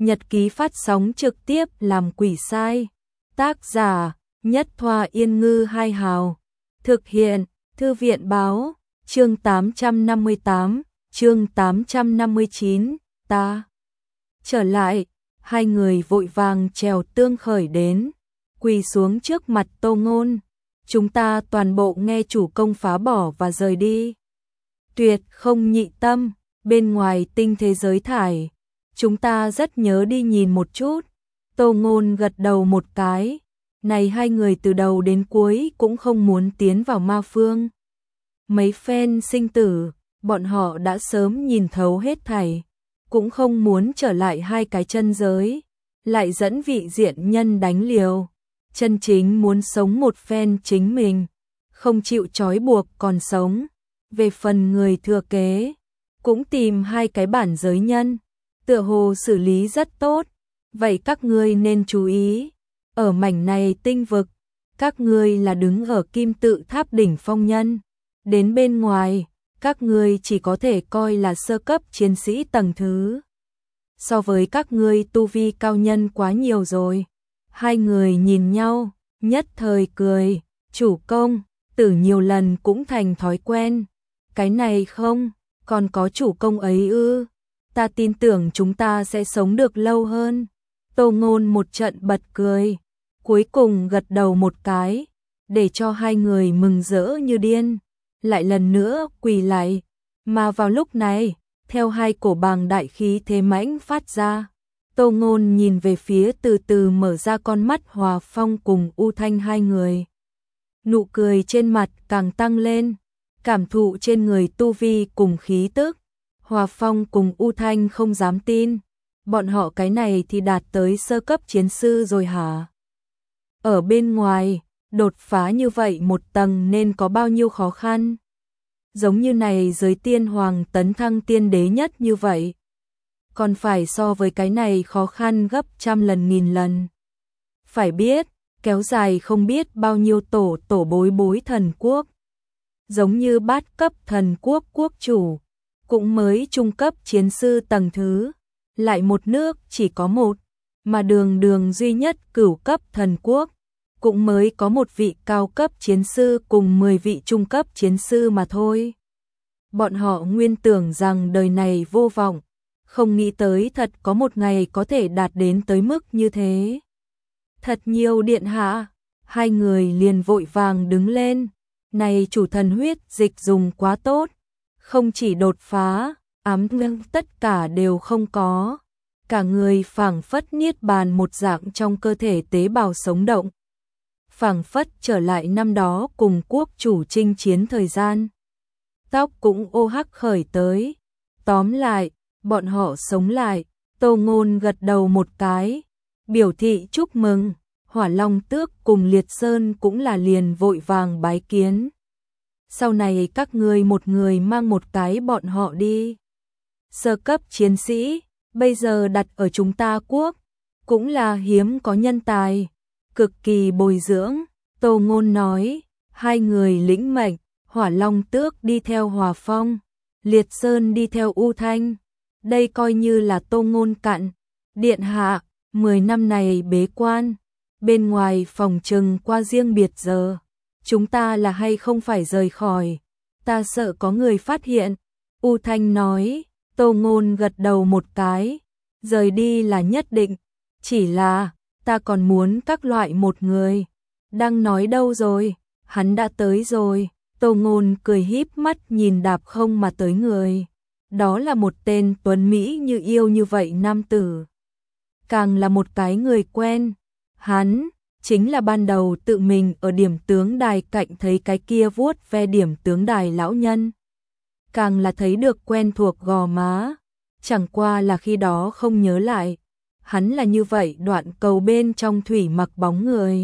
Nhật ký phát sóng trực tiếp làm quỷ sai. Tác giả Nhất Thoa Yên Ngư Hai Hào. Thực hiện Thư viện Báo. Chương 858, chương 859, ta trở lại. Hai người vội vàng trèo tương khởi đến, quỳ xuống trước mặt Tô Ngôn. Chúng ta toàn bộ nghe chủ công phá bỏ và rời đi. Tuyệt không nhị tâm, bên ngoài tinh thế giới thải. Chúng ta rất nhớ đi nhìn một chút. Tô Ngôn gật đầu một cái. Này hai người từ đầu đến cuối cũng không muốn tiến vào ma phương. Mấy phen sinh tử, bọn họ đã sớm nhìn thấu hết thảy, cũng không muốn trở lại hai cái chân giới, lại dẫn vị diện nhân đánh liều. Chân chính muốn sống một phen chính mình, không chịu trói buộc còn sống. Về phần người thừa kế, cũng tìm hai cái bản giới nhân, tựa hồ xử lý rất tốt. Vậy các ngươi nên chú ý, ở mảnh này tinh vực, các ngươi là đứng ở kim tự tháp đỉnh phong nhân. Đến bên ngoài, các ngươi chỉ có thể coi là sơ cấp chiến sĩ tầng thứ. So với các ngươi tu vi cao nhân quá nhiều rồi. Hai người nhìn nhau, nhất thời cười. Chủ công, tử nhiều lần cũng thành thói quen. Cái này không, còn có chủ công ấy ư. Ta tin tưởng chúng ta sẽ sống được lâu hơn. Tô Ngôn một trận bật cười, cuối cùng gật đầu một cái, để cho hai người mừng rỡ như điên. Lại lần nữa quỳ lại, mà vào lúc này, theo hai cổ bàng đại khí thế mãnh phát ra, Tô Ngôn nhìn về phía từ từ mở ra con mắt Hòa Phong cùng U Thanh hai người. Nụ cười trên mặt càng tăng lên, cảm thụ trên người tu vi cùng khí tức. Hòa Phong cùng U Thanh không dám tin, bọn họ cái này thì đạt tới sơ cấp chiến sư rồi hả? Ở bên ngoài, đột phá như vậy một tầng nên có bao nhiêu khó khăn? Giống như này giới tiên hoàng tấn thăng tiên đế nhất như vậy, còn phải so với cái này khó khăn gấp trăm lần nghìn lần. Phải biết, kéo dài không biết bao nhiêu tổ bối bối thần quốc. Giống như bát cấp thần quốc quốc chủ, cũng mới trung cấp chiến sư tầng thứ, lại một nước chỉ có một, mà đường duy nhất cửu cấp thần quốc, cũng mới có một vị cao cấp chiến sư cùng 10 vị trung cấp chiến sư mà thôi. Bọn họ nguyên tưởng rằng đời này vô vọng, không nghĩ tới thật có một ngày có thể đạt đến tới mức như thế. Thật nhiều điện hạ, hai người liền vội vàng đứng lên. Này chủ thần huyết dịch dùng quá tốt, không chỉ đột phá, ám ngưng tất cả đều không có. Cả người phảng phất niết bàn một dạng trong cơ thể tế bào sống động. Phảng phất trở lại năm đó cùng quốc chủ chinh chiến thời gian. Tóc cũng ô hắc khởi tới. Tóm lại, bọn họ sống lại. Tô Ngôn gật đầu một cái, biểu thị chúc mừng. Hỏa Long Tước cùng Liệt Sơn cũng là liền vội vàng bái kiến. Sau này các ngươi một người mang một cái bọn họ đi. Sơ cấp chiến sĩ, bây giờ đặt ở chúng ta quốc, cũng là hiếm có nhân tài, cực kỳ bồi dưỡng. Tô Ngôn nói, hai người lĩnh mệnh, Hỏa Long Tước đi theo Hòa Phong, Liệt Sơn đi theo U Thanh. Đây coi như là Tô Ngôn cặn. Điện hạ, 10 năm này bế quan, bên ngoài phòng trừng qua riêng biệt giờ, chúng ta là hay không phải rời khỏi, ta sợ có người phát hiện. U Thanh nói. Tô Ngôn gật đầu một cái, rời đi là nhất định, chỉ là ta còn muốn các loại một người. Đang nói đâu rồi, hắn đã tới rồi. Tô Ngôn cười híp mắt nhìn đạp không mà tới người. Đó là một tên tuấn Mỹ như yêu như vậy nam tử. Càng là một cái người quen. Hắn chính là ban đầu tự mình ở điểm tướng đài cạnh thấy cái kia vuốt ve điểm tướng đài lão nhân. Càng là thấy được quen thuộc gò má. Chẳng qua là khi đó không nhớ lại. Hắn là như vậy đoạn cầu bên trong thủy mặc bóng người.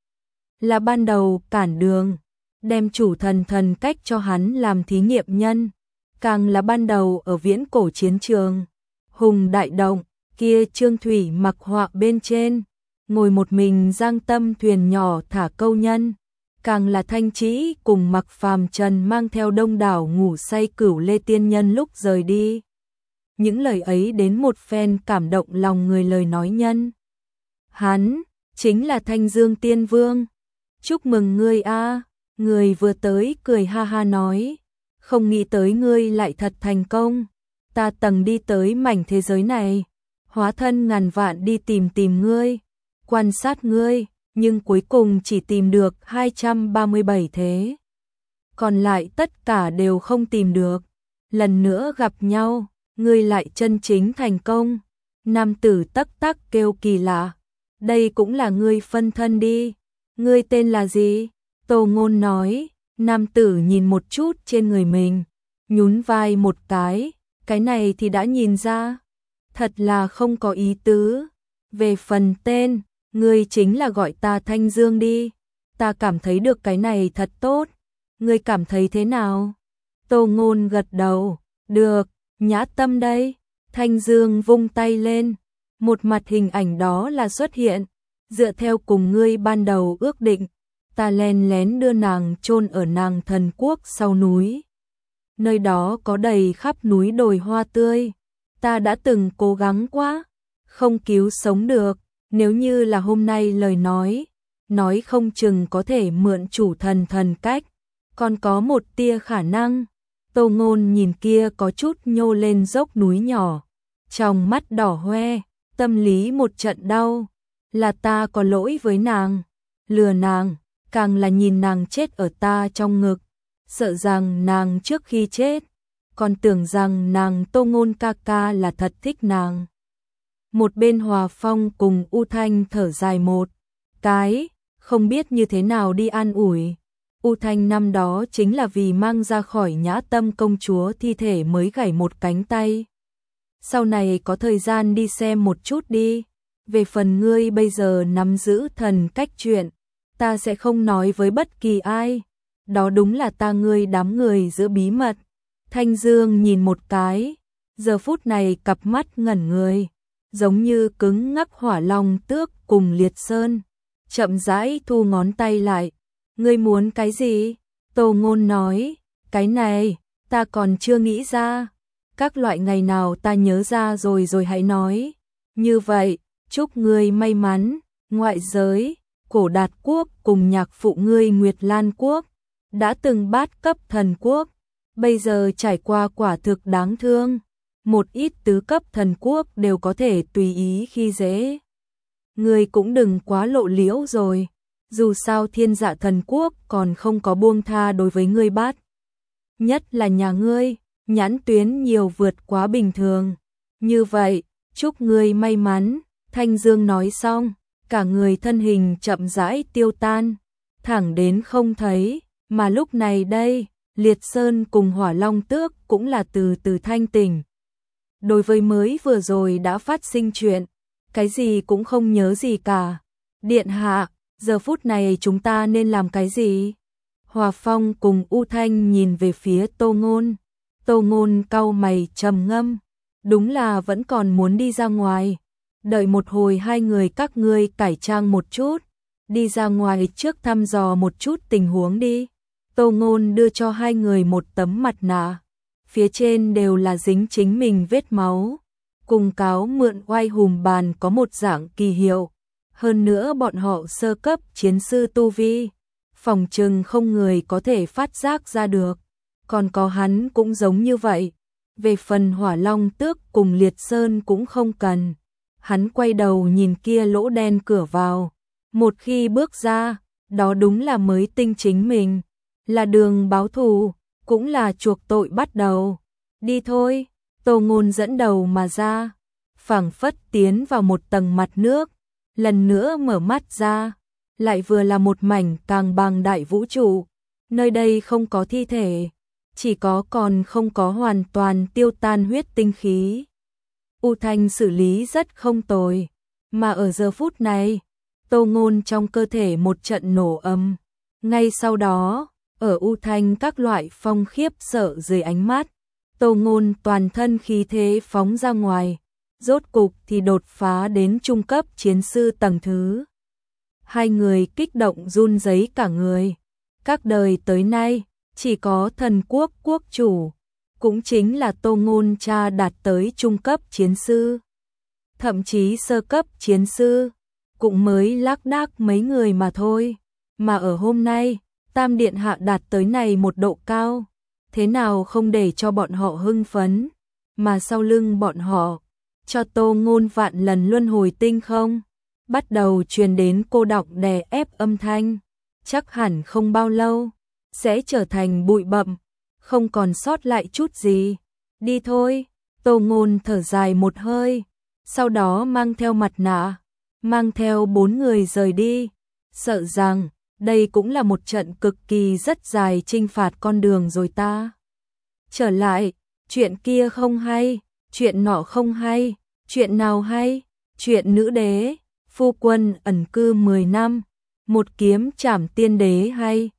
Là ban đầu cản đường, đem chủ thần cách cho hắn làm thí nghiệm nhân. Càng là ban đầu ở viễn cổ chiến trường, hùng đại động, kia trương thủy mặc họa bên trên, ngồi một mình giang tâm thuyền nhỏ thả câu nhân. Càng là Thanh Trĩ cùng Mặc Phàm Trần mang theo đông đảo ngủ say Cửu Lê tiên nhân lúc rời đi. những lời ấy đến một phen cảm động lòng người lời nói nhân. Hắn, chính là Thanh Dương Tiên Vương. Chúc mừng ngươi a. Người vừa tới cười ha ha nói, không nghĩ tới ngươi lại thật thành công. Ta từng đi tới mảnh thế giới này, hóa thân ngàn vạn đi tìm ngươi, quan sát ngươi, nhưng cuối cùng chỉ tìm được 237 thế. Còn lại tất cả đều không tìm được. Lần nữa gặp nhau, ngươi lại chân chính thành công. Nam tử tắc tắc kêu kỳ lạ. Đây cũng là ngươi phân thân đi. Ngươi tên là gì? Tô Ngôn nói. Nam tử nhìn một chút trên người mình, nhún vai một cái này thì đã nhìn ra. Thật là không có ý tứ. Về phần tên, ngươi chính là gọi ta Thanh Dương đi. Ta cảm thấy được cái này thật tốt. Ngươi cảm thấy thế nào? Tô Ngôn gật đầu. Được, Nhã Tâm đây. Thanh Dương vung tay lên. Một mặt hình ảnh đó là xuất hiện. Dựa theo cùng ngươi ban đầu ước định, ta len lén đưa nàng chôn ở nàng thần quốc sau núi. Nơi đó có đầy khắp núi đồi hoa tươi. Ta đã từng cố gắng quá, không cứu sống được. Nếu như là hôm nay lời nói không chừng có thể mượn chủ thần cách. Còn có một tia khả năng. Tô Ngôn nhìn kia có chút nhô lên dốc núi nhỏ, trong mắt đỏ hoe, tâm lý một trận đau. Là ta có lỗi với nàng, lừa nàng, càng là nhìn nàng chết ở ta trong ngực, sợ rằng nàng trước khi chết, còn tưởng rằng nàng Tô Ngôn ca ca là thật thích nàng. Một bên Hòa Phong cùng U Thanh thở dài một cái, không biết như thế nào đi an ủi. U Thanh năm đó chính là vì mang ra khỏi Nhã Tâm công chúa thi thể mới gãy một cánh tay. Sau này có thời gian đi xem một chút đi. Về phần ngươi bây giờ nắm giữ thần cách chuyện, ta sẽ không nói với bất kỳ ai. Đó đúng là ta ngươi đám người giữ bí mật. Thanh Dương nhìn một cái, giờ phút này cặp mắt ngẩn người, giống như cứng ngắc Hỏa Long Tước cùng Liệt Sơn. Chậm rãi thu ngón tay lại. Ngươi muốn cái gì? Tô Ngôn nói, cái này, ta còn chưa nghĩ ra. Các loại ngày nào ta nhớ ra rồi hãy nói. Như vậy, chúc ngươi may mắn. Ngoại giới, Cổ Đạt Quốc cùng nhạc phụ ngươi Nguyệt Lan Quốc đã từng bát cấp thần quốc, bây giờ trải qua quả thực đáng thương. Một ít tứ cấp thần quốc đều có thể tùy ý khi dễ. Ngươi cũng đừng quá lộ liễu rồi. Dù sao Thiên Dạ thần quốc còn không có buông tha đối với ngươi bát. Nhất là nhà ngươi, nhãn tuyến nhiều vượt quá bình thường. Như vậy, chúc ngươi may mắn. Thanh Dương nói xong, cả người thân hình chậm rãi tiêu tan, thẳng đến không thấy. Mà lúc này đây, Liệt Sơn cùng Hỏa Long Tước cũng là từ từ thanh tỉnh. Đối với mới vừa rồi đã phát sinh chuyện, cái gì cũng không nhớ gì cả. Điện hạ, giờ phút này chúng ta nên làm cái gì? Hòa Phong cùng U Thanh nhìn về phía Tô Ngôn. Tô Ngôn cau mày trầm ngâm. Đúng là vẫn còn muốn đi ra ngoài. Đợi một hồi hai người các ngươi cải trang một chút. Đi ra ngoài trước thăm dò một chút tình huống đi. Tô Ngôn đưa cho hai người một tấm mặt nạ. Phía trên đều là dính chính mình vết máu. Cùng cáo mượn oai hùm bàn có một dạng kỳ hiệu. Hơn nữa bọn họ sơ cấp chiến sư tu vi, phòng trừng không người có thể phát giác ra được. Còn có hắn cũng giống như vậy. Về phần Hỏa Long Tước cùng Liệt Sơn cũng không cần. Hắn quay đầu nhìn kia lỗ đen cửa vào. Một khi bước ra, đó đúng là mới tinh chính mình. Là đường báo thù, cũng là chuộc tội bắt đầu. Đi thôi, Tô Ngôn dẫn đầu mà ra. Phảng phất tiến vào một tầng mặt nước. Lần nữa mở mắt ra, lại vừa là một mảnh càng bằng đại vũ trụ. Nơi đây không có thi thể, chỉ có còn không có hoàn toàn tiêu tan huyết tinh khí. U Thanh xử lý rất không tồi, mà ở giờ phút này, Tô Ngôn trong cơ thể một trận nổ ầm. Ngay sau đó, ở U Thanh các loại phong khiếp sợ dưới ánh mắt, Tô Ngôn toàn thân khí thế phóng ra ngoài. Rốt cục thì đột phá đến trung cấp chiến sư tầng thứ. Hai người kích động run rẩy cả người. Các đời tới nay, chỉ có thần quốc quốc chủ cũng chính là Tô Ngôn cha đạt tới trung cấp chiến sư, thậm chí sơ cấp chiến sư, cũng mới lác đác mấy người mà thôi. Mà ở hôm nay, Tam Điện Hạ đạt tới này một độ cao, thế nào không để cho bọn họ hưng phấn, mà sau lưng bọn họ, cho Tô Ngôn vạn lần luân hồi tinh không, bắt đầu truyền đến cô đọng đè ép âm thanh, chắc hẳn không bao lâu, sẽ trở thành bụi bặm, không còn sót lại chút gì. Đi thôi, Tô Ngôn thở dài một hơi, sau đó mang theo mặt nạ, mang theo 4 người rời đi, sợ rằng đây cũng là một trận cực kỳ rất dài chinh phạt con đường rồi ta. Trở lại, chuyện kia không hay, chuyện nọ không hay, chuyện nào hay, chuyện nữ đế, phu quân ẩn cư 10 năm, một kiếm trảm tiên đế hay,